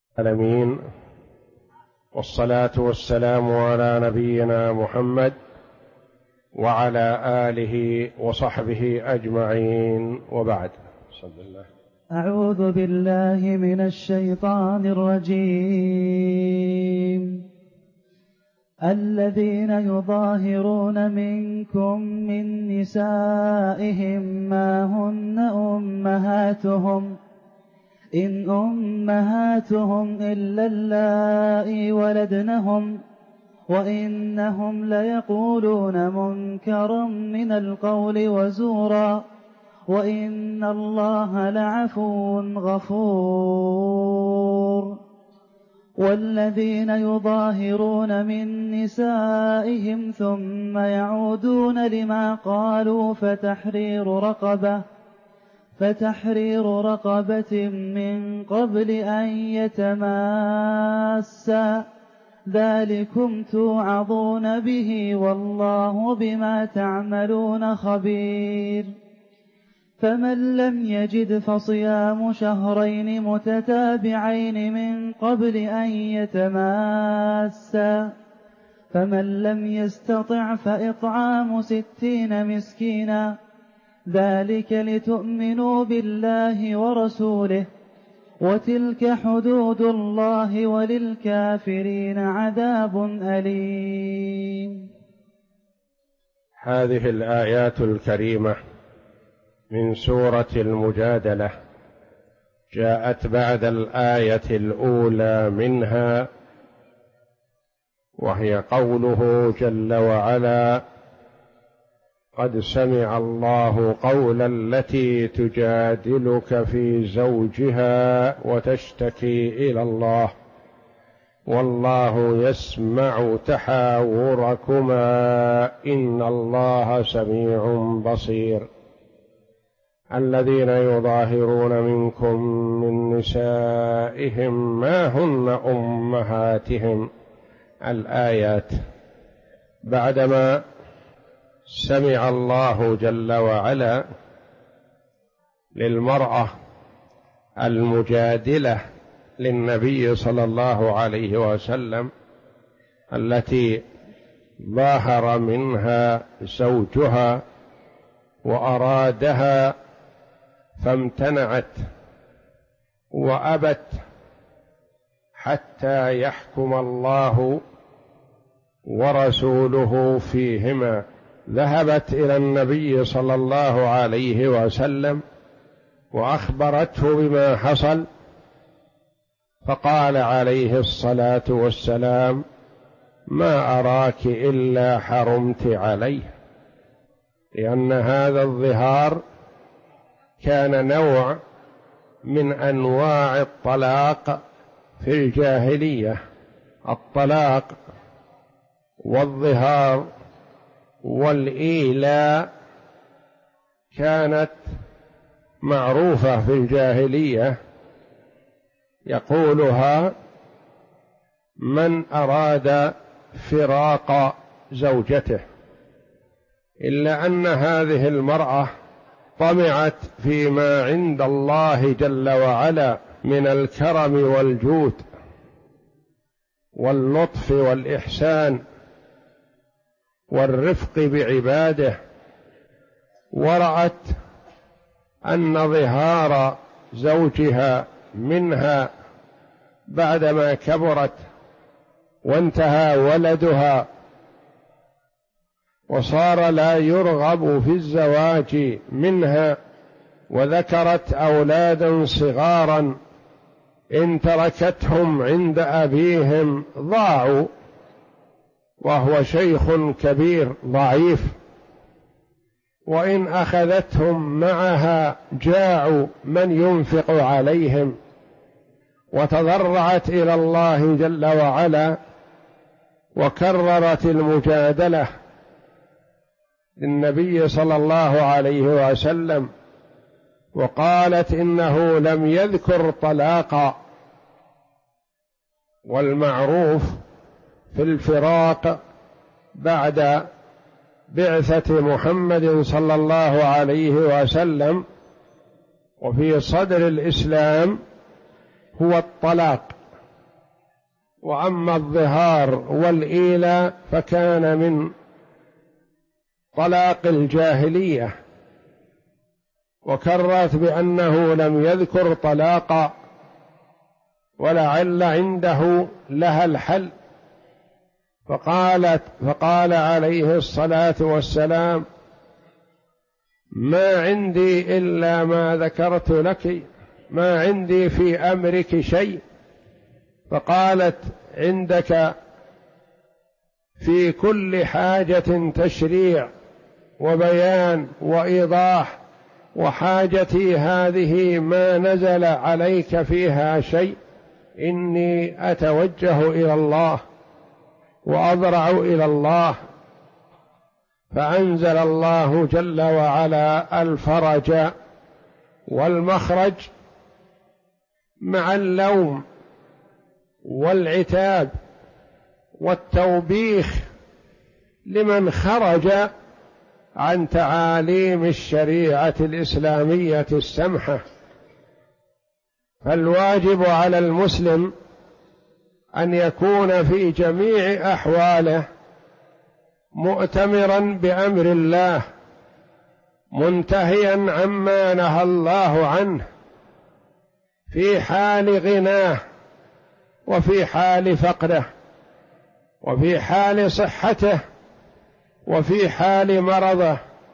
العالمين، والصلاة والسلام على نبينا محمد وعلى آله وصحبه أجمعين، وبعد. صلى الله. أعوذ بالله من الشيطان الرجيم. الذين يظاهرون منكم من نسائهم ما هن أمهاتهم إن أمهاتهم إلا اللائي ولدنهم وإنهم ليقولون منكرا من القول وزورا وإن الله لعفو غفور. والذين يظاهرون من نسائهم ثم يعودون لما قالوا فتحرير رقبة من قبل أن يتماسا، ذلكم توعظون به والله بما تعملون خبير. فمن لم يجد فصيام شهرين متتابعين من قبل أن يتماسا، فمن لم يستطع فإطعام 60 مسكينا، ذلك لتؤمنوا بالله ورسوله، وتلك حدود الله وللكافرين عذاب أليم. هذه الآيات الكريمة من سورة المجادلة جاءت بعد الآية الأولى منها، وهي قوله جل وعلا: قد سمع الله قول التي تجادلك في زوجها وتشتكي إلى الله والله يسمع تحاوركما إن الله سميع بصير. الذين يظاهرون منكم من نسائهم ما هن أمهاتهم. الآيات بعدما سمع الله جل وعلا للمرأة المجادلة للنبي صلى الله عليه وسلم التي ظاهر منها زوجها وأرادها فامتنعت وأبت حتى يحكم الله ورسوله فيهما، ذهبت إلى النبي صلى الله عليه وسلم وأخبرته بما حصل، فقال عليه الصلاة والسلام: ما أراك إلا حرمت عليه، لأن هذا الظهار كان نوع من أنواع الطلاق في الجاهلية. الطلاق والظهار والإيلاء كانت معروفة في الجاهلية، يقولها من أراد فراق زوجته، إلا أن هذه المرأة طمعت فيما عند الله جل وعلا من الكرم والجود واللطف والإحسان والرفق بعباده، ورأت أن ظهار زوجها منها بعدما كبرت وانتهى ولدها وصار لا يرغب في الزواج منها، وذكرت أولادا صغارا إن تركتهم عند أبيهم ضاعوا، وهو شيخ كبير ضعيف، وإن أخذتهم معها جاعوا من ينفق عليهم، وتضرعت إلى الله جل وعلا وكررت المجادلة للنبي صلى الله عليه وسلم، وقالت إنه لم يذكر طلاقا، والمعروف في الفراق بعد بعثة محمد صلى الله عليه وسلم وفي صدر الإسلام هو الطلاق، وأما الظهار والإيلاء فكان من طلاق الجاهلية، وكررت بأنه لم يذكر طلاقا ولعل عنده لها الحل، فقال عليه الصلاة والسلام: ما عندي إلا ما ذكرت لك، ما عندي في أمرك شيء. فقالت: عندك في كل حاجة تشريع وبيان وإيضاح، وحاجتي هذه ما نزل عليك فيها شيء، إني أتوجه إلى الله وأضرع إلى الله. فأنزل الله جل وعلا الفرج والمخرج مع اللوم والعتاب والتوبيخ لمن خرج عن تعاليم الشريعة الإسلامية السمحة. فالواجب على المسلم أن يكون في جميع أحواله مؤتمرا بأمر الله، منتهيا عما نهى الله عنه، في حال غناه وفي حال فقره، وفي حال صحته وفي حال مرضه،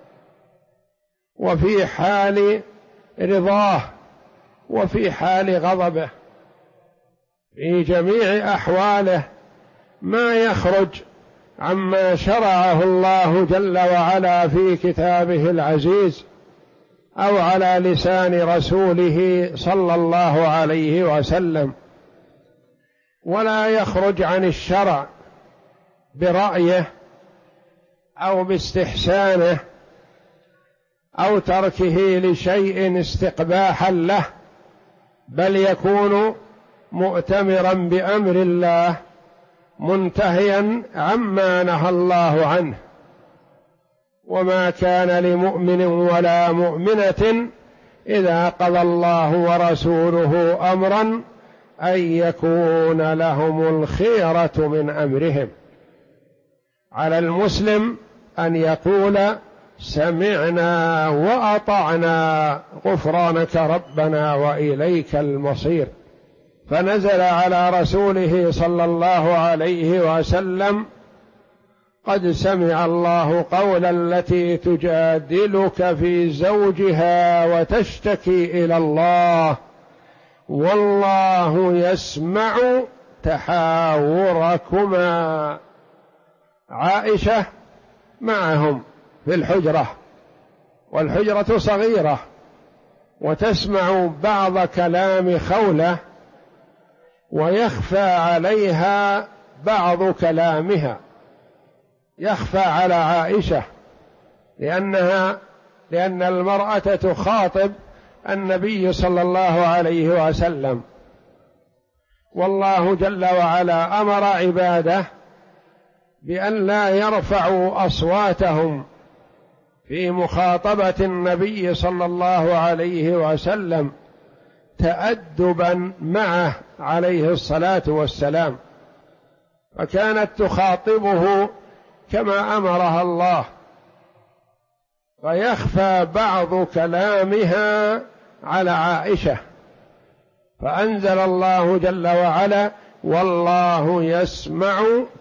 وفي حال رضاه وفي حال غضبه، في جميع أحواله ما يخرج عما شرعه الله جل وعلا في كتابه العزيز أو على لسان رسوله صلى الله عليه وسلم، ولا يخرج عن الشرع برأيه أو باستحسانه أو تركه لشيء استقباحا له، بل يكون مؤتمرا بأمر الله، منتهيا عما نهى الله عنه. وما كان لمؤمن ولا مؤمنة إذا قضى الله ورسوله أمرا أن يكون لهم الخيرة من أمرهم. على المسلم أن يقول: سمعنا وأطعنا غفرانك ربنا وإليك المصير. فنزل على رسوله صلى الله عليه وسلم: قد سمع الله قول التي تجادلك في زوجها وتشتكي إلى الله والله يسمع تحاوركما. عائشة معهم في الحجرة، والحجرة صغيرة، وتسمع بعض كلام خولة ويخفى عليها بعض كلامها، يخفى على عائشة لأن المرأة تخاطب النبي صلى الله عليه وسلم، والله جل وعلا أمر عباده بأن لا يرفعوا أصواتهم في مخاطبة النبي صلى الله عليه وسلم تأدبا معه عليه الصلاة والسلام، فكانت تخاطبه كما أمرها الله، فيخفى بعض كلامها على عائشة، فأنزل الله جل وعلا: والله يسمع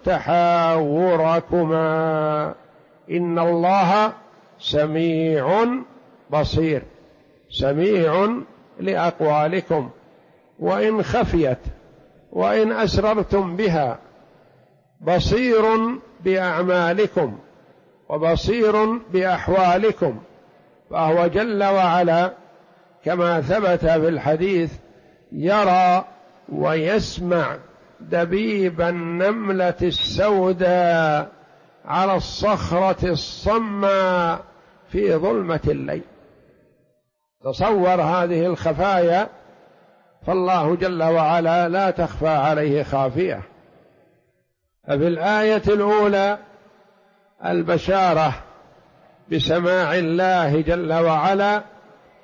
تحاوركما إن الله سميع بصير. سميع لأقوالكم وإن خفيت وإن أسررتم بها، بصير بأعمالكم وبصير بأحوالكم. فهو جل وعلا كما ثبت في الحديث يرى ويسمع دبيب النملة السوداء على الصخرة الصماء في ظلمة الليل. تصور هذه الخفايا، فالله جل وعلا لا تخفى عليه خافية. ففي الآية الأولى البشارة بسماع الله جل وعلا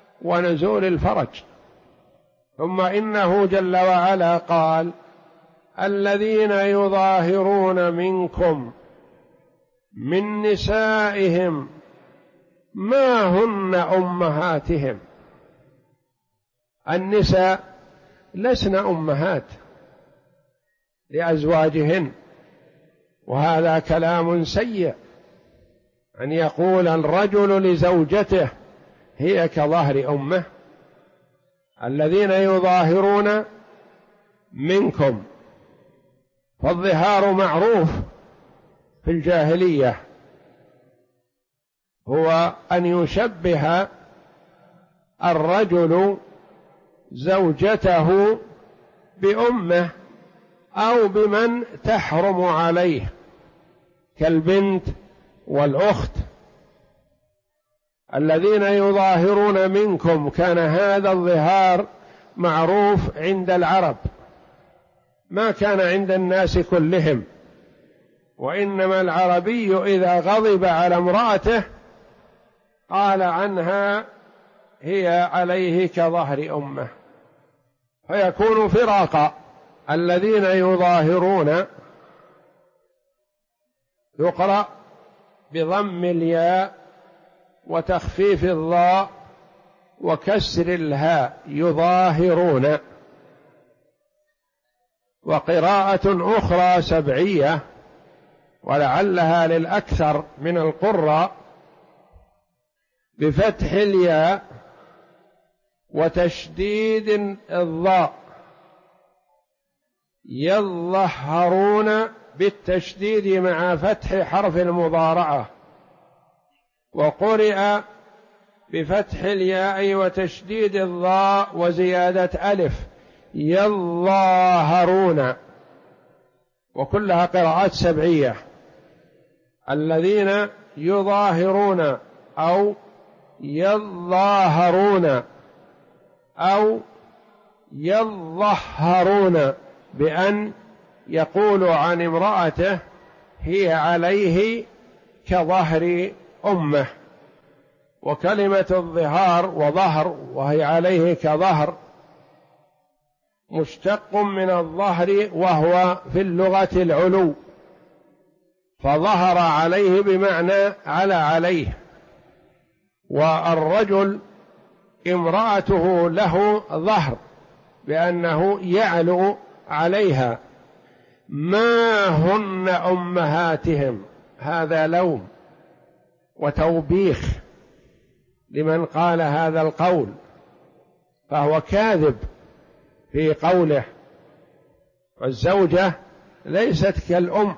ونزول الفرج، ثم إنه جل وعلا قال: الذين يظاهرون منكم من نسائهم ما هن أمهاتهم. النساء لسن أمهات لأزواجهن، وهذا كلام سيء أن يقول الرجل لزوجته هي كظهر أمه. الذين يظاهرون منكم، فالظهار معروف في الجاهلية هو أن يشبه الرجل زوجته بأمه أو بمن تحرم عليه كالبنت والأخت. الذين يظاهرون منكم، كان هذا الظهار معروف عند العرب، ما كان عند الناس كلهم، وإنما العربي إذا غضب على امرأته قال عنها هي عليه كظهر أمه، فيكون فراقا. الذين يظاهرون يقرأ بضم الياء وتخفيف الضاء وكسر الهاء، يظاهرون. وقراءة أخرى سبعية ولعلها للأكثر من القراء بفتح الياء وتشديد الضاء، يظهرون بالتشديد مع فتح حرف المضارعة. وقرئ بفتح الياء وتشديد الضاء وزيادة ألف، يظاهرون، وكلها قراءات سبعية. الذين يظاهرون أو يظاهرون أو يظهرون، بأن يقول عن امرأته هي عليه كظهر أمه. وكلمة الظهار وظهر وهي عليه كظهر مشتق من الظهر، وهو في اللغة العلو، فظهر عليه بمعنى عليه. والرجل امرأته له ظهر بأنه يعلو عليها. ما هن أمهاتهم، هذا لوم وتوبيخ لمن قال هذا القول، فهو كاذب في قوله. والزوجة ليست كالأم.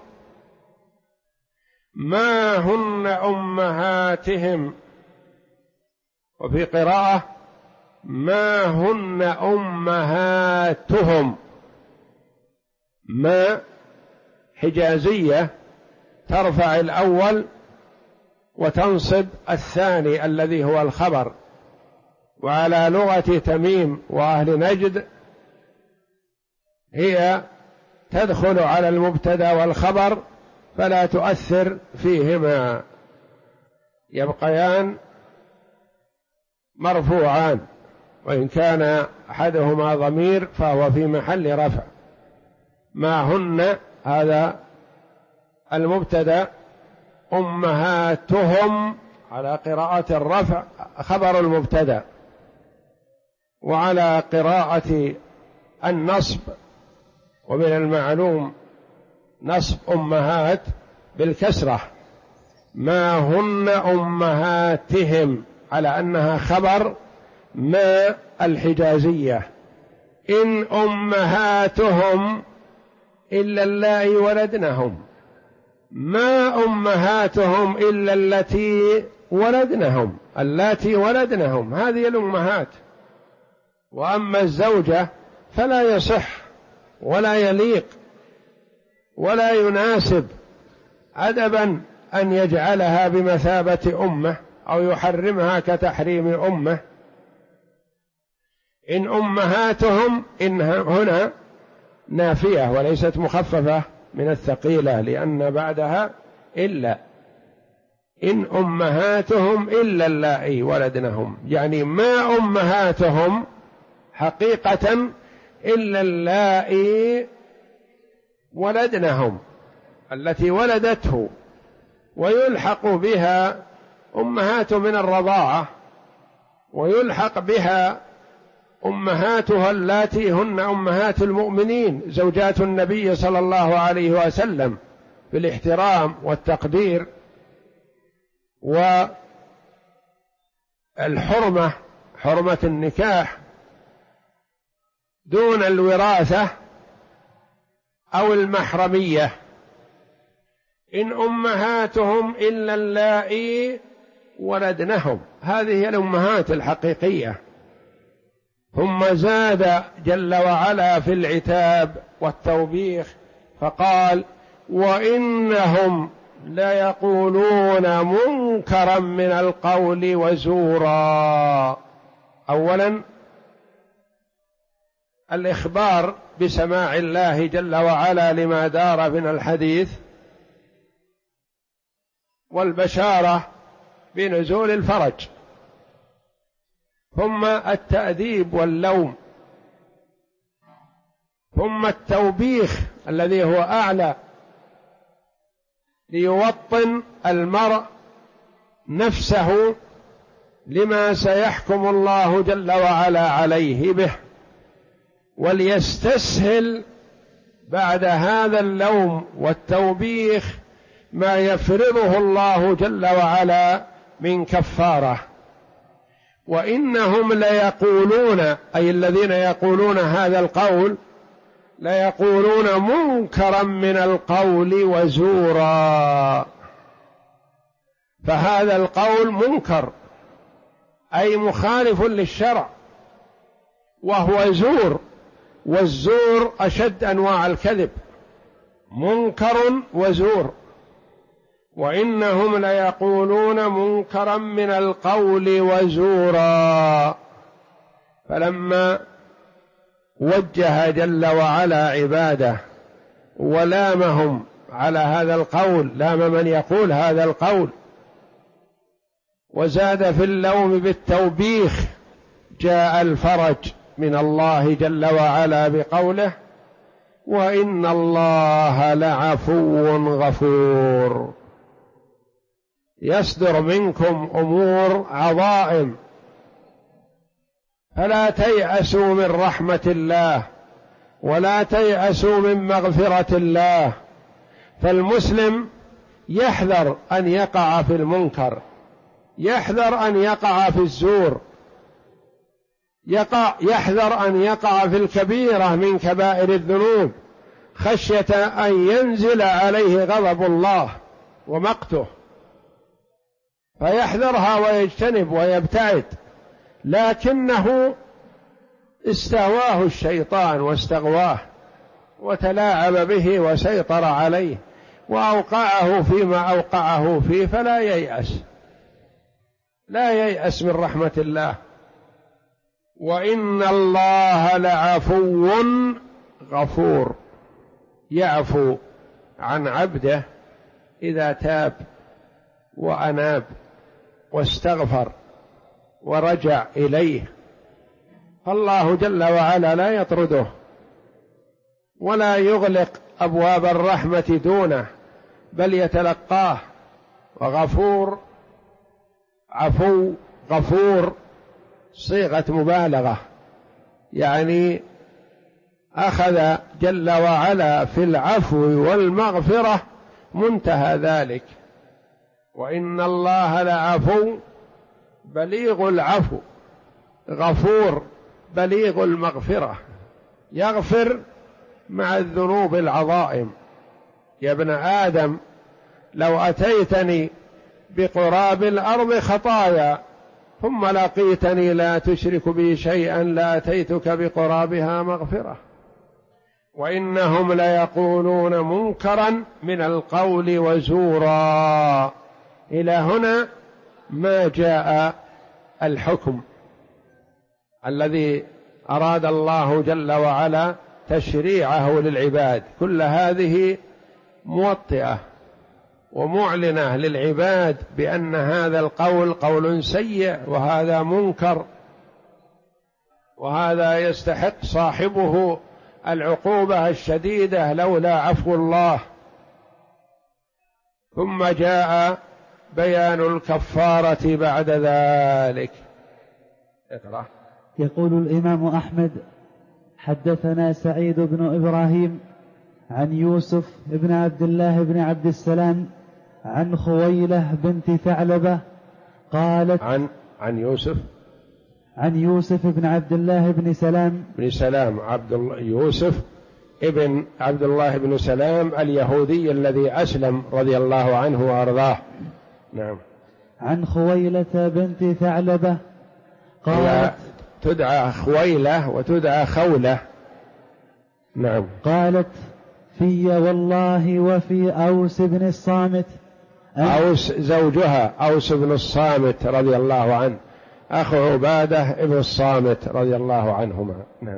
ما هن أمهاتهم، وفي قراءة ما هن أمهاتهم. ما حجازية ترفع الأول وتنصب الثاني الذي هو الخبر، وعلى لغة تميم وأهل نجد هي تدخل على المبتدأ والخبر فلا تؤثر فيهما، يبقيان مرفوعان، وإن كان أحدهما ضمير فهو في محل رفع. ما هن هذا المبتدأ، أمهاتهم على قراءة الرفع خبر المبتدأ، وعلى قراءة النصب، ومن المعلوم نصب أمهات بالكسرة. ما هن أمهاتهم على أنها خبر ما الحجازية. إن أمهاتهم إلا اللائي ولدنهم، ما أمهاتهم إلا التي ولدنهم، اللاتي ولدنهم هذه الأمهات. وأما الزوجة فلا يصح ولا يليق ولا يناسب أدبا أن يجعلها بمثابة أمه أو يحرمها كتحريم أمه. إن أمهاتهم إن هنا نافية وليست مخففة من الثقيلة، لأن بعدها إلا. إن أمهاتهم إلا اللائي ولدنهم، يعني ما أمهاتهم حقيقة إلا اللائي ولدنهم التي ولدته، ويلحق بها أمهات من الرضاعة، ويلحق بها أمهاتها اللاتي هن أمهات المؤمنين زوجات النبي صلى الله عليه وسلم بالاحترام والتقدير والحرمة، حرمة النكاح دون الوراثة أو المحرمية. إن أمهاتهم إلا اللائي ولدنهم، هذه الأمهات الحقيقية. ثم زاد جل وعلا في العتاب والتوبيخ فقال: وإنهم ليقولون منكرا من القول وزورا. أولا الإخبار بسماع الله جل وعلا لما دار من الحديث، والبشارة بنزول الفرج، ثم التأديب واللوم، ثم التوبيخ الذي هو أعلى، ليوطن المرء نفسه لما سيحكم الله جل وعلا عليه به، وليستسهل بعد هذا اللوم والتوبيخ ما يفرضه الله جل وعلا من كفارة. وإنهم ليقولون، أي الذين يقولون هذا القول، ليقولون منكرا من القول وزورا. فهذا القول منكر، أي مخالف للشرع، وهو زور، والزور أشد أنواع الكذب، منكر وزور. وإنهم ليقولون منكرا من القول وزورا. فلما وجه جل وعلا عباده ولامهم على هذا القول، لام من يقول هذا القول، وزاد في اللوم بالتوبيخ، جاء الفرج من الله جل وعلا بقوله: وإن الله لعفو غفور. يصدر منكم أمور عظائم، فلا تيأسوا من رحمة الله، ولا تيأسوا من مغفرة الله. فالمسلم يحذر أن يقع في المنكر، يحذر أن يقع في الزور، يحذر أن يقع في الكبيرة من كبائر الذنوب، خشية أن ينزل عليه غضب الله ومقته، فيحذرها ويجتنب ويبتعد. لكنه استهواه الشيطان واستغواه وتلاعب به وسيطر عليه وأوقعه فيما أوقعه فيه، فلا ييأس، لا ييأس من رحمة الله. وإن الله لعفو غفور، يعفو عن عبده إذا تاب وأناب واستغفر ورجع إليه. فالله جل وعلا لا يطرده ولا يغلق أبواب الرحمة دونه، بل يتلقاه. وغفور، عفو، غفور صيغة مبالغة، يعني أخذ جل وعلا في العفو والمغفرة منتهى ذلك. وإن الله لعفو بليغ العفو، غفور بليغ المغفرة، يغفر مع الذنوب العظائم. يا ابن آدم لو أتيتني بقراب الأرض خطايا ثم لقيتني لا تشرك بي شيئا لأتيتك بقرابها مغفرة. وإنهم ليقولون منكرا من القول وزورا. إلى هنا ما جاء الحكم الذي أراد الله جل وعلا تشريعه للعباد. كل هذه موطئة ومعلنة للعباد بأن هذا القول قول سيء، وهذا منكر، وهذا يستحق صاحبه العقوبة الشديدة لولا عفو الله. ثم جاء بيان الكفارة بعد ذلك. اقرأ. يقول الإمام أحمد: حدثنا سعيد بن إبراهيم عن يوسف بن عبد الله بن عبد السلام عن خويلة بنت ثعلبة قالت عن يوسف بن عبد الله بن سلام يوسف ابن عبد الله بن سلام اليهودي الذي أسلم رضي الله عنه وأرضاه. نعم. عن خويلة بنت ثعلبة قالت تدعى خويلة وتدعى خولة. نعم. قالت: في والله وفي أوس بن الصامت. أوس زوجها أوس بن الصامت رضي الله عنه، أخو عبادة ابن الصامت رضي الله عنهما. نعم.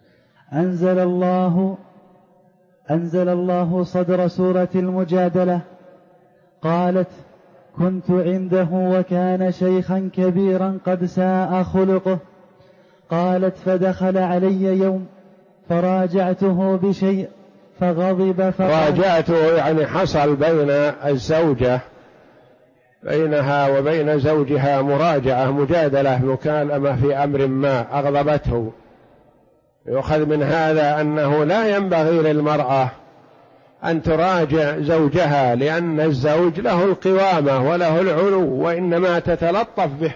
أنزل الله صدر سورة المجادلة. قالت: كنت عنده وكان شيخا كبيرا قد ساء خلقه. قالت: فدخل علي يوم فراجعته بشيء فغضب راجعته يعني حصل بين الزوجة بينها وبين زوجها مراجعة مجادلة مكالمة في أمر ما أغضبته. يؤخذ من هذا أنه لا ينبغي للمرأة أن تراجع زوجها، لأن الزوج له القوامة وله العلو وإنما تتلطف به.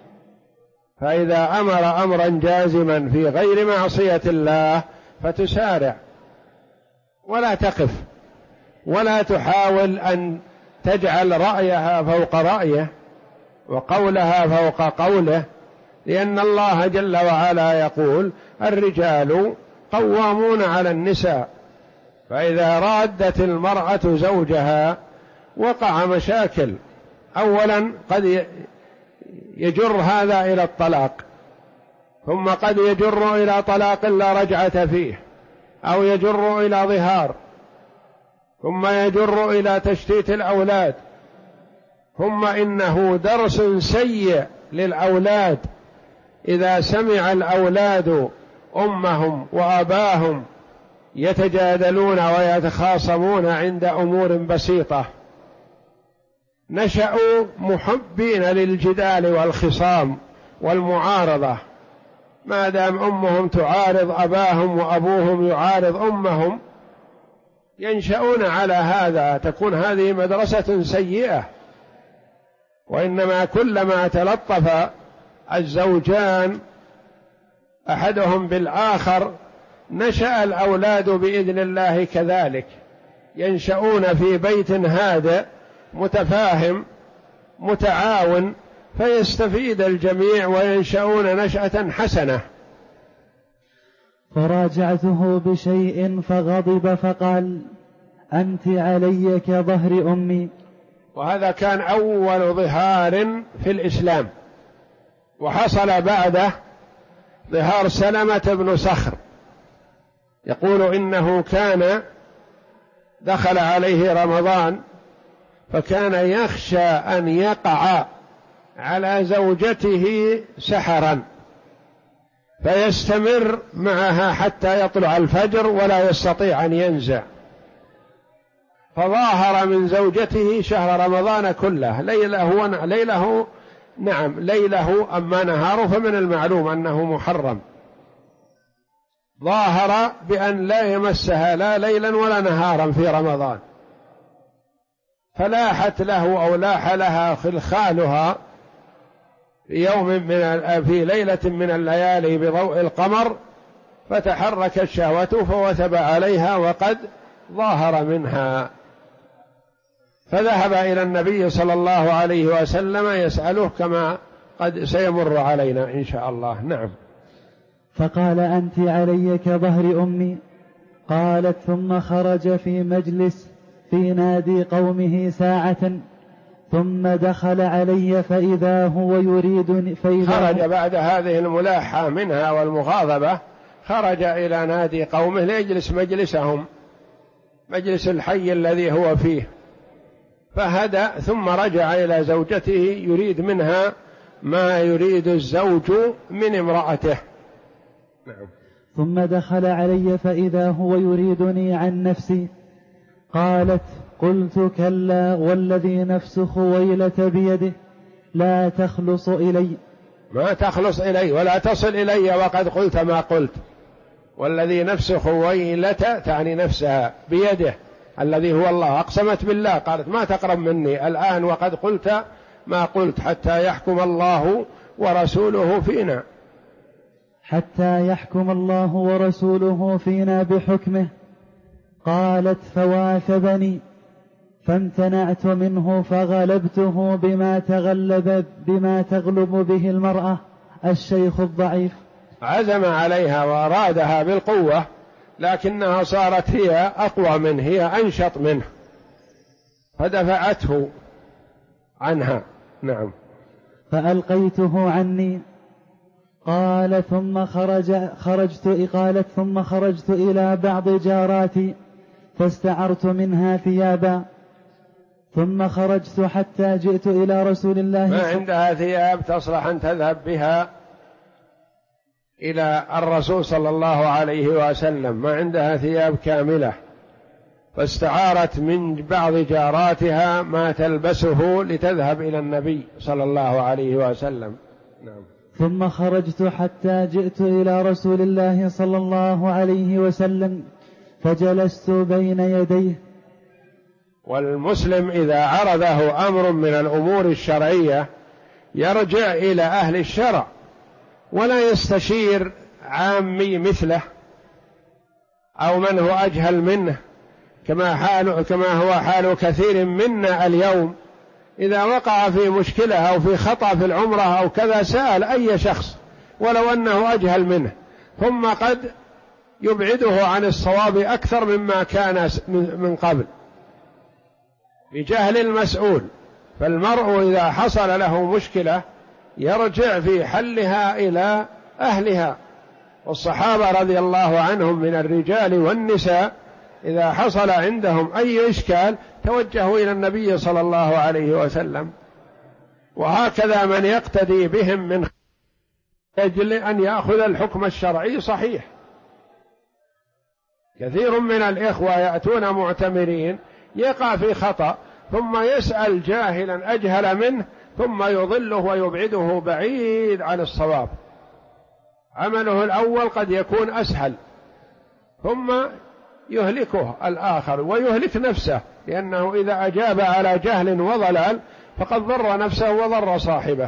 فإذا أمر أمرا جازما في غير معصية الله فتسارع ولا تقف ولا تحاول أن تجعل رأيها فوق رأيه وقولها فوق قوله، لأن الله جل وعلا يقول: الرجال قوامون على النساء. فإذا رادت المرأة زوجها وقع مشاكل. أولا قد يجر هذا إلى الطلاق، ثم قد يجر إلى طلاق لا رجعة فيه، أو يجر إلى ظهار، ثم يجر إلى تشتيت الأولاد. ثم إنه درس سيء للأولاد إذا سمع الأولاد أمهم وأباهم يتجادلون ويتخاصمون عند أمور بسيطة، نشأوا محبين للجدال والخصام والمعارضة. ما دام أمهم تعارض أباهم وأبوهم يعارض أمهم ينشأون على هذا، تكون هذه مدرسة سيئة. وإنما كلما تلطف الزوجان أحدهم بالآخر نشأ الأولاد بإذن الله كذلك، ينشأون في بيت هادئ متفاهم متعاون، فيستفيد الجميع وينشأون نشأة حسنة. فراجعته بشيء فغضب فقال: أنت علي كظهر أمي. وهذا كان أول ظهار في الإسلام، وحصل بعده ظهار سلمة بن صخر. يقول إنه كان دخل عليه رمضان فكان يخشى أن يقع على زوجته سحرا فيستمر معها حتى يطلع الفجر ولا يستطيع أن ينزع، فظاهر من زوجته شهر رمضان كله ليله أما نهاره فمن المعلوم أنه محرم. ظاهر بأن لا يمسها لا ليلا ولا نهارا في رمضان، فلاحت له أو لاح لها خلخالها في ليلة من الليالي بضوء القمر، فتحركت الشهوة فوثب عليها وقد ظاهر منها، فذهب إلى النبي صلى الله عليه وسلم يسأله كما قد سيمر علينا إن شاء الله. نعم. فقال: أنت علي كظهر أمي. قالت: ثم خرج في مجلس في نادي قومه ساعة ثم دخل علي فإذا هو يريدني. خرج بعد هذه الملاحة منها والمغاضبة، خرج إلى نادي قومه ليجلس مجلسهم، مجلس الحي الذي هو فيه، فهدأ ثم رجع إلى زوجته يريد منها ما يريد الزوج من امرأته. نعم. ثم دخل علي فإذا هو يريدني عن نفسي. قالت: قلت: كلا، والذي نفس خويلة بيده لا تخلص إلي. ما تخلص إلي ولا تصل إلي وقد قلت ما قلت. والذي نفس خويلة تعني نفسها بيده الذي هو الله، أقسمت بالله قالت ما تقرب مني الآن وقد قلت ما قلت حتى يحكم الله ورسوله فينا. حتى يحكم الله ورسوله فينا بحكمه. قالت: فواثبني فامتنعت منه فغلبته بما تغلب به المرأة الشيخ الضعيف. عزم عليها وأرادها بالقوة، لكنها صارت هي أقوى منه، هي أنشط منه، فدفعته عنها. نعم. فألقيته عني. قالت: ثم خرجت إلى بعض جاراتي فاستعرت منها ثيابا، ثم خرجت حتى جئت إلى رسول الله. ما عندها ثياب تصلح أن تذهب بها إلى الرسول صلى الله عليه وسلم، ما عندها ثياب كاملة، فاستعارت من بعض جاراتها ما تلبسه لتذهب إلى النبي صلى الله عليه وسلم. نعم. ثم خرجت حتى جئت إلى رسول الله صلى الله عليه وسلم فجلست بين يديه. والمسلم إذا عرضه أمر من الأمور الشرعية يرجع إلى أهل الشرع ولا يستشير عامي مثله أو من هو أجهل منه، كما هو حال كثير منا اليوم. إذا وقع في مشكلة أو في خطأ في العمرة أو كذا سأل أي شخص ولو أنه أجهل منه، ثم قد يبعده عن الصواب أكثر مما كان من قبل بجهل المسؤول. فالمرء إذا حصل له مشكلة يرجع في حلها إلى أهلها. والصحابة رضي الله عنهم من الرجال والنساء إذا حصل عندهم أي إشكال توجهوا إلى النبي صلى الله عليه وسلم. وهكذا من يقتدي بهم من أجل أن يأخذ الحكم الشرعي صحيح. كثير من الإخوة يأتون معتمرين يقع في خطأ ثم يسأل جاهلا أجهل منه ثم يضله ويبعده بعيد عن الصواب. عمله الأول قد يكون أسهل ثم يهلكه الآخر ويهلك نفسه، لأنه إذا أجاب على جهل وضلال فقد ضر نفسه وضر صاحبه.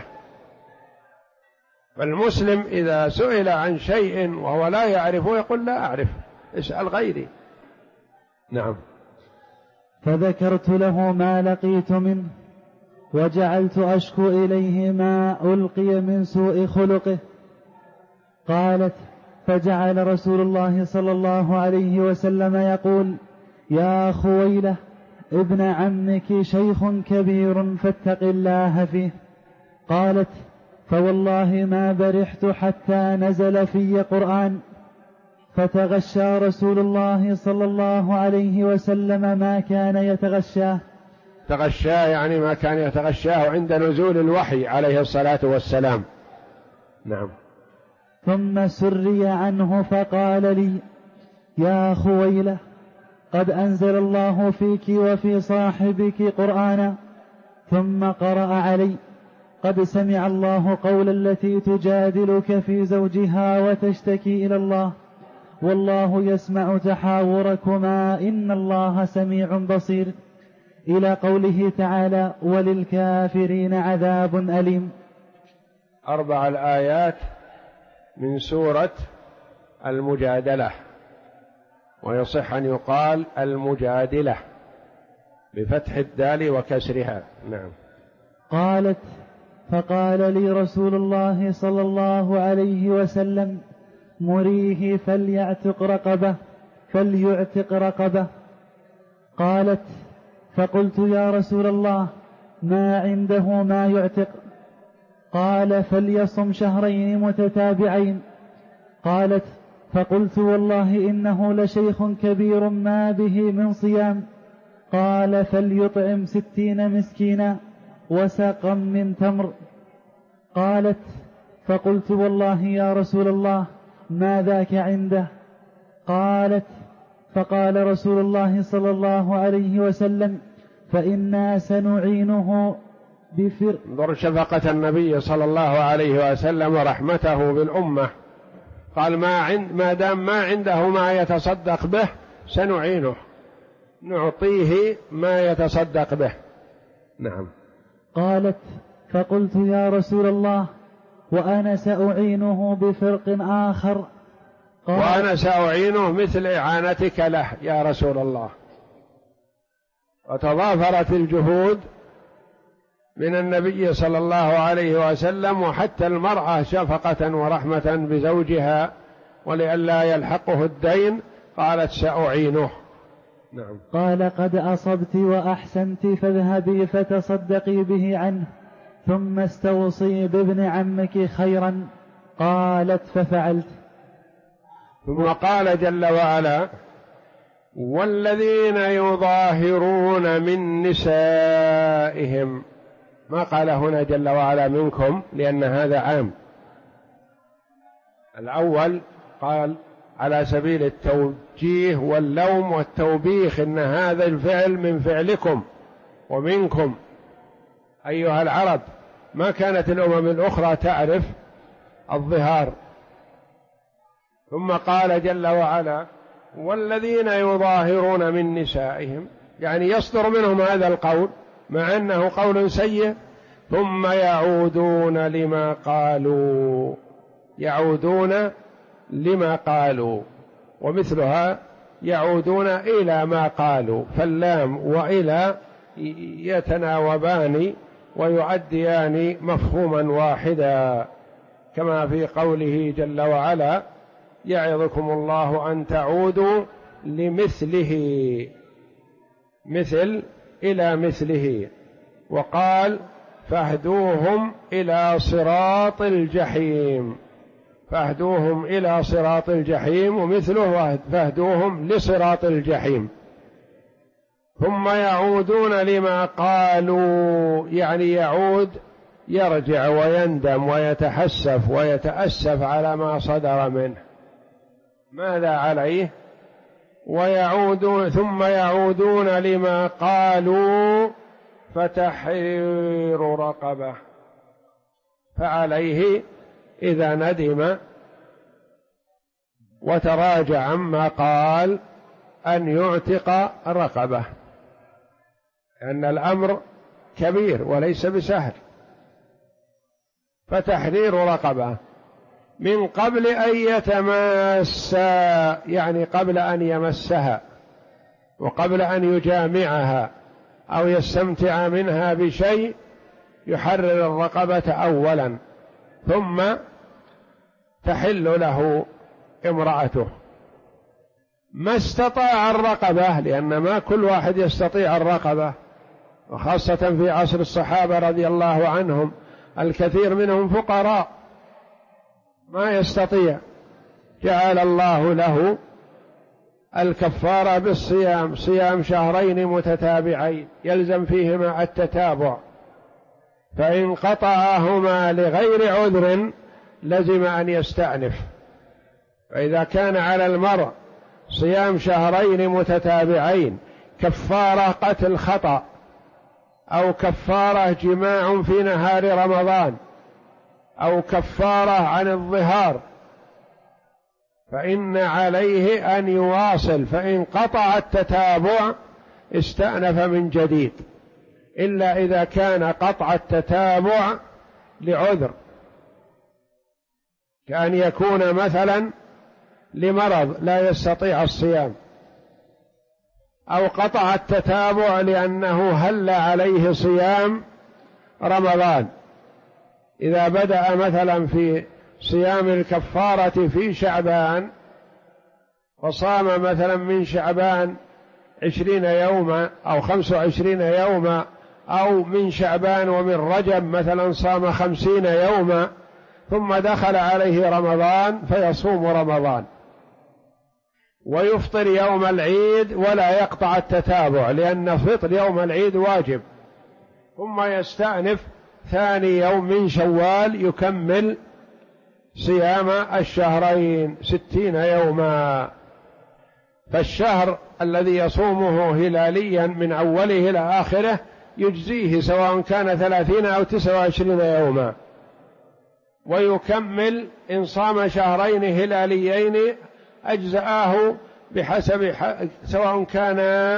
فالمسلم إذا سئل عن شيء وهو لا يعرفه يقول لا أعرف، اسأل غيري. نعم. فذكرت له ما لقيت منه وجعلت أشكو إليه ما ألقي من سوء خلقه. قالت: فجعل رسول الله صلى الله عليه وسلم يقول: يا خويلة ابن عمك شيخ كبير فاتق الله فيه. قالت: فوالله ما برحت حتى نزل في قرآن، فتغشى رسول الله صلى الله عليه وسلم ما كان يتغشاه. تغشاه يعني ما كان يتغشاه عند نزول الوحي عليه الصلاة والسلام. نعم. ثم سري عنه فقال لي: يا خويلة قد أنزل الله فيك وفي صاحبك قرآنا. ثم قرأ علي: قد سمع الله قول التي تجادلك في زوجها وتشتكي إلى الله والله يسمع تحاوركما إن الله سميع بصير، إلى قوله تعالى: وللكافرين عذاب أليم. 4 الآيات من سورة المجادلة، ويصح أن يقال المجادلة بفتح الدال وكسرها. نعم. قالت: فقال لي رسول الله صلى الله عليه وسلم: مريه فليعتق رقبة. قالت: فقلت: يا رسول الله ما عنده ما يعتق؟ قال: فليصم 2 متتابعين. قالت: فقلت: والله إنه لشيخ كبير ما به من صيام. قال: فليطعم 60 مسكينا وسقا من تمر. قالت: فقلت: والله يا رسول الله ما ذاك عنده؟ قالت: فقال رسول الله صلى الله عليه وسلم: فإنا سنعينه انظر شفقة النبي صلى الله عليه وسلم ورحمته بالأمة، قال ما دام ما عنده ما يتصدق به سنعينه، نعطيه ما يتصدق به. نعم. قالت: فقلت: يا رسول الله، وأنا سأعينه بفرق آخر. وأنا سأعينه مثل إعانتك له يا رسول الله. وتضافرت الجهود من النبي صلى الله عليه وسلم، وحتى المرأة شفقة ورحمة بزوجها ولئلا يلحقه الدين قالت: سأعينه. نعم. قال: قد أصبت وأحسنت، فاذهبي فتصدقي به عنه، ثم استوصي بابن عمك خيرا. قالت: ففعلت. ثم قال جل وعلا: والذين يظاهرون من نسائهم. ما قال هنا جل وعلا منكم، لأن هذا عام. الأول قال على سبيل التوجيه واللوم والتوبيخ، إن هذا الفعل من فعلكم ومنكم أيها العرب. ما كانت الأمم الأخرى تعرف الظهار. ثم قال جل وعلا: والذين يظاهرون من نسائهم، يعني يصدر منهم هذا القول مع أنه قول سيء، ثم يعودون لما قالوا. يعودون لما قالوا، ومثلها يعودون إلى ما قالوا، فاللام وإلى يتناوبان ويؤديان مفهوما واحدا، كما في قوله جل وعلا: يعظكم الله أن تعودوا لمثله، مثل إلى مثله. وقال: فاهدوهم إلى صراط الجحيم، فاهدوهم إلى صراط الجحيم، ومثله فاهدوهم لصراط الجحيم. ثم يعودون لما قالوا، يعني يعود يرجع ويندم ويتحسف ويتأسف على ما صدر منه. ماذا عليه؟ ثم يعودون لما قالوا فتحرير رقبة. فعليه إذا ندم وتراجع عما قال أن يعتق رقبة، لأن الأمر كبير وليس بسهل. فتحرير رقبة من قبل أن يتماسا، يعني قبل أن يمسها وقبل أن يجامعها أو يستمتع منها بشيء، يحرر الرقبة أولا، ثم تحل له امرأته. ما استطاع الرقبة، لأن ما كل واحد يستطيع الرقبة، وخاصة في عصر الصحابة رضي الله عنهم الكثير منهم فقراء ما يستطيع، جعل الله له الكفارة بالصيام، صيام شهرين متتابعين يلزم فيهما التتابع، فإن قطعهما لغير عذر لزم أن يستأنف. فإذا كان على المرء صيام شهرين متتابعين كفارة قتل خطأ، أو كفارة جماع في نهار رمضان، أو كفارة عن الظهار، فإن عليه أن يواصل، فإن قطع التتابع استأنف من جديد، إلا إذا كان قطع التتابع لعذر، كأن يكون مثلا لمرض لا يستطيع الصيام، أو قطع التتابع لأنه هل عليه صيام رمضان. إذا بدأ مثلا في صيام الكفارة في شعبان وصام مثلا من شعبان 20 يوما أو 25 يوما، أو من شعبان ومن رجب مثلا صام 50 يوما، ثم دخل عليه رمضان فيصوم رمضان ويفطر يوم العيد ولا يقطع التتابع، لأن فطر يوم العيد واجب، ثم يستأنف ثاني يوم من شوال يكمل صيام الشهرين 60 يوما. فالشهر الذي يصومه هلاليا من أوله إلى آخره يجزيه سواء كان 30 أو 29 يوما، ويكمل إن صام شهرين هلاليين أجزآه بحسب سواء كان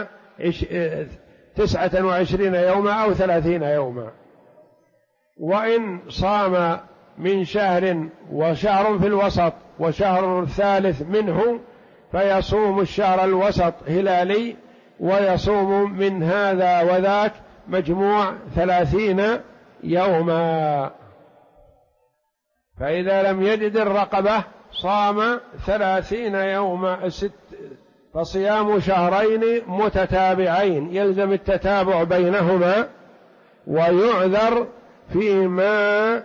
29 يوما أو 30 يوما. وإن صام من شهر وشهر في الوسط وشهر ثالث منه فيصوم الشهر الوسط هلالي ويصوم من هذا وذاك مجموع 30 يوما. فإذا لم يجد الرقبة صام 30 يوما. فصيام شهرين متتابعين يلزم التتابع بينهما، ويعذر فيما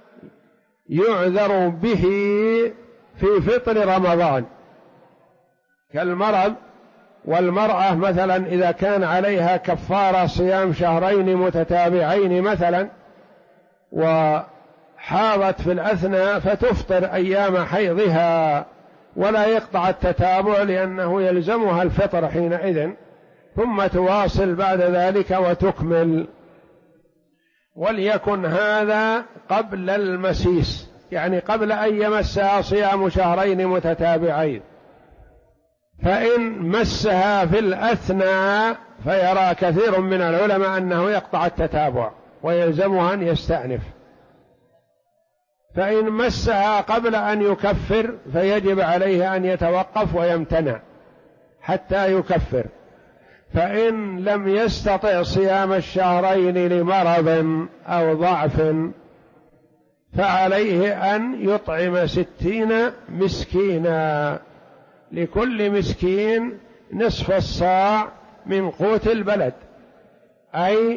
يعذر به في فطر رمضان كالمرض. والمرأة مثلا إذا كان عليها كفارة صيام شهرين متتابعين مثلا وحاضت في الأثناء فتفطر أيام حيضها ولا يقطع التتابع لأنه يلزمها الفطر حينئذ، ثم تواصل بعد ذلك وتكمل. وليكن هذا قبل المسيس، يعني قبل أن يمسها صيام شهرين متتابعين. فإن مسها في الأثناء فيرى كثير من العلماء أنه يقطع التتابع ويلزمها أن يستأنف. فإن مسها قبل أن يكفر فيجب عليه أن يتوقف ويمتنع حتى يكفر. فإن لم يستطع صيام الشهرين لمرض أو ضعف فعليه أن يطعم 60 مسكينا، لكل مسكين نصف الصاع من قوت البلد، أي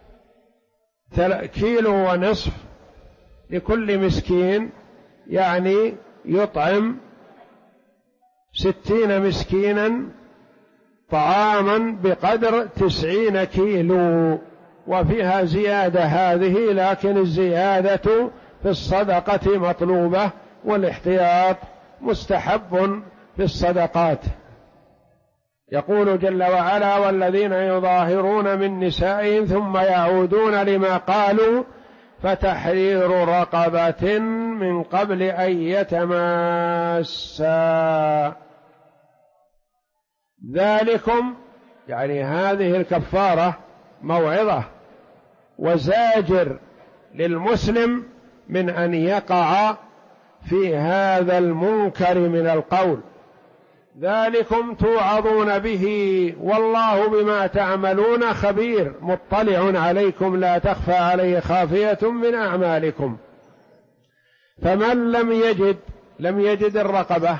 3 كيلو ونصف لكل مسكين، يعني يطعم 60 مسكينا طعاما بقدر 90 كيلو. وفيها زيادة هذه، لكن الزيادة في الصدقة مطلوبة والاحتياط مستحب في الصدقات. يقول جل وعلا: والذين يظاهرون من نسائهم ثم يعودون لما قالوا فتحرير رقبة من قبل أن يتماسا. ذلكم يعني هذه الكفارة موعظة وزاجر للمسلم من أن يقع في هذا المنكر من القول. ذلكم توعظون به والله بما تعملون خبير مطلع عليكم لا تخفى عليه خافية من أعمالكم. فمن لم يجد الرقبة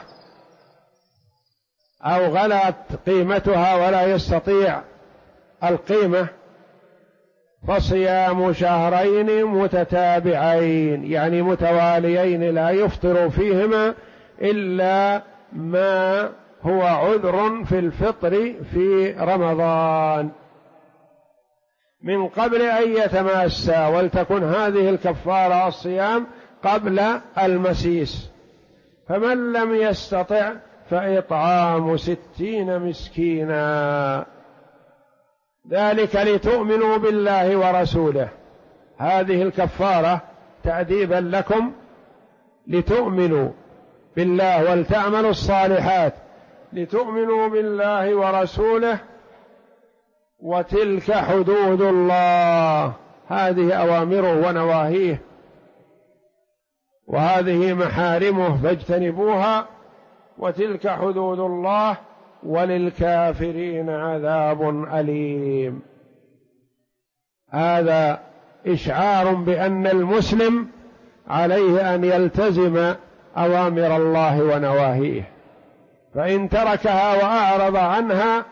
أو غلت قيمتها ولا يستطيع القيمة فصيام شهرين متتابعين، يعني متواليين لا يفطر فيهما إلا ما هو عذر في الفطر في رمضان من قبل أن يتماسا. ولتكن هذه الكفارة الصيام قبل المسيس. فمن لم يستطع فإطعام 60 مسكينا، ذلك لتؤمنوا بالله ورسوله. هذه الكفارة تأديبا لكم لتؤمنوا بالله ولتعملوا الصالحات، لتؤمنوا بالله ورسوله. وتلك حدود الله، هذه أوامره ونواهيه، وهذه محارمه فاجتنبوها. وتلك حدود الله وللكافرين عذاب أليم. هذا إشعار بأن المسلم عليه أن يلتزم أوامر الله ونواهيه، فإن تركها وأعرض عنها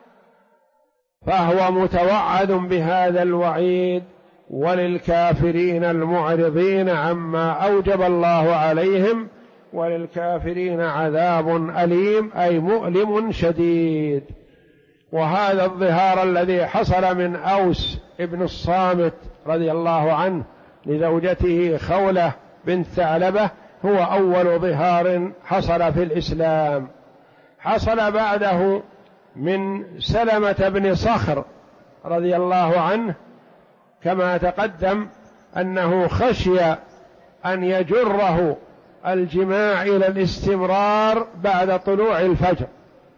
فهو متوعد بهذا الوعيد. وللكافرين المعرضين عما أوجب الله عليهم وللكافرين عذاب أليم، أي مؤلم شديد. وهذا الظهار الذي حصل من أوس ابن الصامت رضي الله عنه لزوجته خولة بنت ثعلبة هو أول ظهار حصل في الإسلام. حصل بعده من سلمة بن صخر رضي الله عنه كما تقدم أنه خشي أن يجره الجماع إلى الاستمرار بعد طلوع الفجر،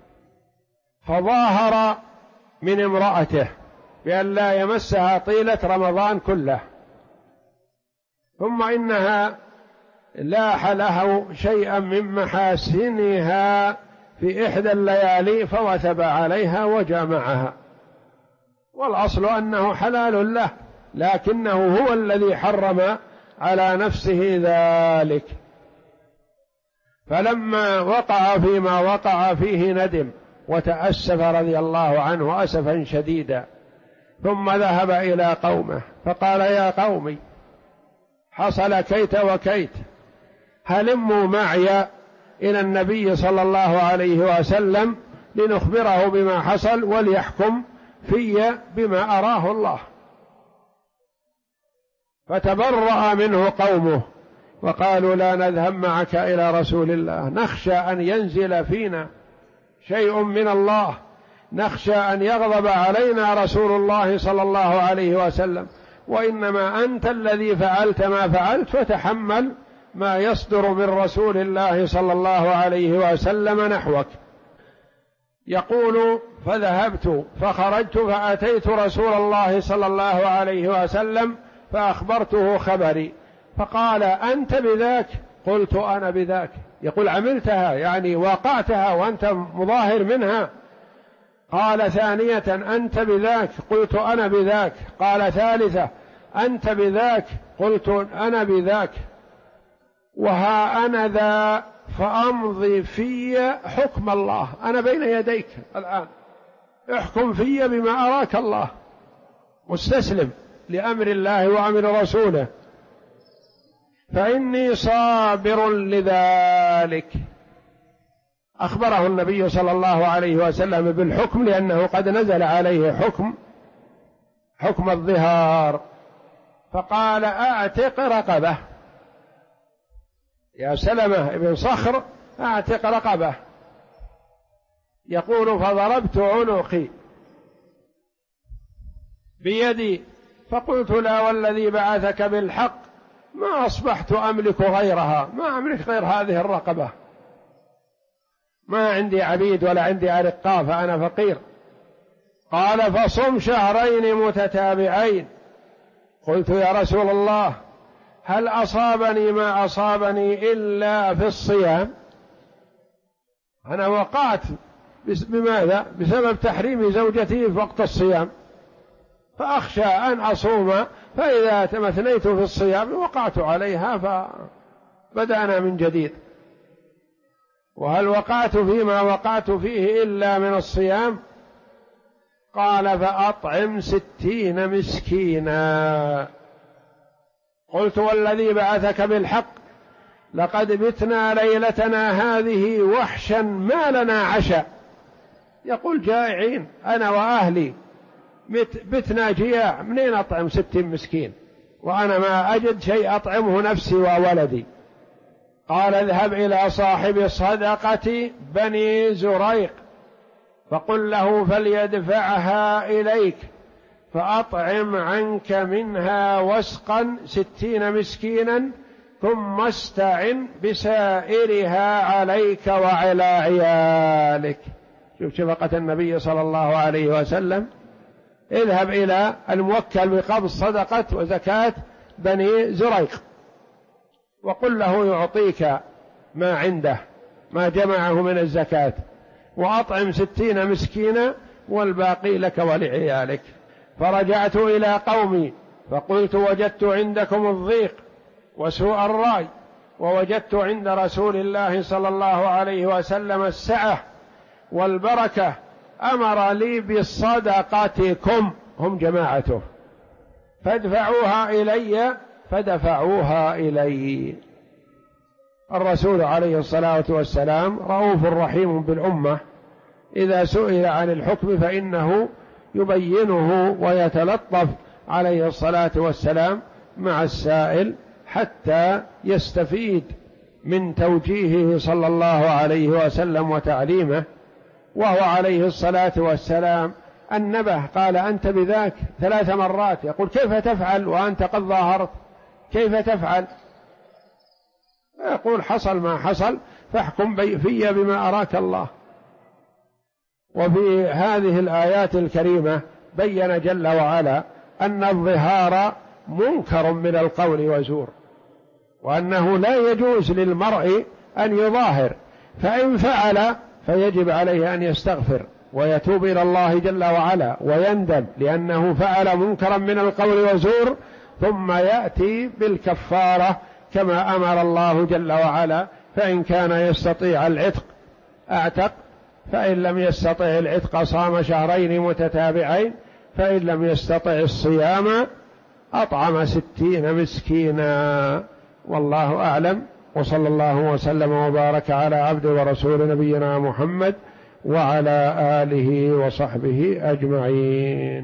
فظاهر من امرأته بأن لا يمسها طيلة رمضان كله، ثم إنها لاح له شيئا من محاسنها في إحدى الليالي فوثب عليها وجامعها، والأصل أنه حلال له، لكنه هو الذي حرم على نفسه ذلك. فلما وقع فيما وقع فيه ندم وتأسف رضي الله عنه أسفا شديدا، ثم ذهب إلى قومه فقال: يا قومي، حصل كيت وكيت، هلموا معي إلى النبي صلى الله عليه وسلم لنخبره بما حصل وليحكم في بما أراه الله. فتبرأ منه قومه وقالوا: لا نذهب معك إلى رسول الله، نخشى أن ينزل فينا شيء من الله، نخشى أن يغضب علينا رسول الله صلى الله عليه وسلم، وإنما أنت الذي فعلت ما فعلت، فتحمل ما يصدر من رسول الله صلى الله عليه وسلم نحوك. يقول: فذهبت فخرجت فأتيت رسول الله صلى الله عليه وسلم فأخبرته خبري، فقال: أنت بذاك؟ قلت: أنا بذاك. يقول: عملتها يعني وقعتها وأنت مظاهر منها؟ قال: ثانية: أنت بذاك؟ قلت: أنا بذاك. قال: ثالثة: أنت بذاك؟ قلت: أنا بذاك. وها أنا ذا فأمضي في حكم الله، أنا بين يديك الآن، احكم في بما أراك الله، مستسلم لأمر الله وأمر رسوله، فإني صابر لذلك. أخبره النبي صلى الله عليه وسلم بالحكم، لأنه قد نزل عليه حكم الظهار، فقال: أعتق رقبة يا سلمة بن صخر، أعتق رقبة. يقول: فضربت عنقي بيدي فقلت: لا والذي بعثك بالحق ما أصبحت أملك غيرها، ما أملك غير هذه الرقبة، ما عندي عبيد ولا عندي أرقاء، فأنا فقير. قال: فصم شهرين متتابعين. قلت: يا رسول الله، هل أصابني ما أصابني إلا في الصيام؟ أنا وقعت بماذا؟ بسبب تحريم زوجتي في وقت الصيام، فأخشى أن أصوم، فإذا تمثنيت في الصيام وقعت عليها فبدأنا من جديد. وهل وقعت فيما وقعت فيه إلا من الصيام؟ قال: فأطعم 60 مسكينا. قلت: والذي بعثك بالحق لقد بتنا ليلتنا هذه وحشا ما لنا عشاء. يقول: جائعين أنا وأهلي، بتنا جياع، منين أطعم 60 مسكين وأنا ما أجد شيء أطعمه نفسي وولدي. قال: اذهب إلى صاحب صدقة بني زريق فقل له فليدفعها إليك، فأطعم عنك منها وسقا 60 مسكينا، ثم استعن بسائرها عليك وعلى عيالك. شوف شفقة النبي صلى الله عليه وسلم. اذهب إلى الموكل بقبض صدقة وزكاة بني زريق وقل له يعطيك ما عنده، ما جمعه من الزكاة، وأطعم 60 مسكينا والباقي لك ولعيالك. فرجعت إلى قومي فقلت: وجدت عندكم الضيق وسوء الرأي، ووجدت عند رسول الله صلى الله عليه وسلم السعة والبركة، أمر لي بصدقتكم، هم جماعته، فادفعوها إلي، فدفعوها إلي. الرسول عليه الصلاة والسلام رؤوف رحيم بالأمة، إذا سئل عن الحكم فإنه يبينه ويتلطف عليه الصلاة والسلام مع السائل حتى يستفيد من توجيهه صلى الله عليه وسلم وتعليمه، وهو عليه الصلاة والسلام النبه قال أنت بذاك 3 مرات، يقول كيف تفعل وأنت قد ظاهرت؟ كيف تفعل؟ يقول حصل ما حصل فاحكم في بما أراك الله. وفي هذه الآيات الكريمة بين جل وعلا أن الظهار منكر من القول وزور، وأنه لا يجوز للمرء أن يظاهر، فإن فعل فيجب عليه أن يستغفر ويتوب إلى الله جل وعلا ويندم لأنه فعل منكرا من القول وزور، ثم يأتي بالكفارة كما أمر الله جل وعلا. فإن كان يستطيع العتق أعتق، فإن لم يستطع العتق صام 2 متتابعين، فإن لم يستطع الصيام أطعم 60 مسكينا. والله أعلم، وصلى الله وسلم وبارك على عبد ورسول نبينا محمد وعلى آله وصحبه أجمعين.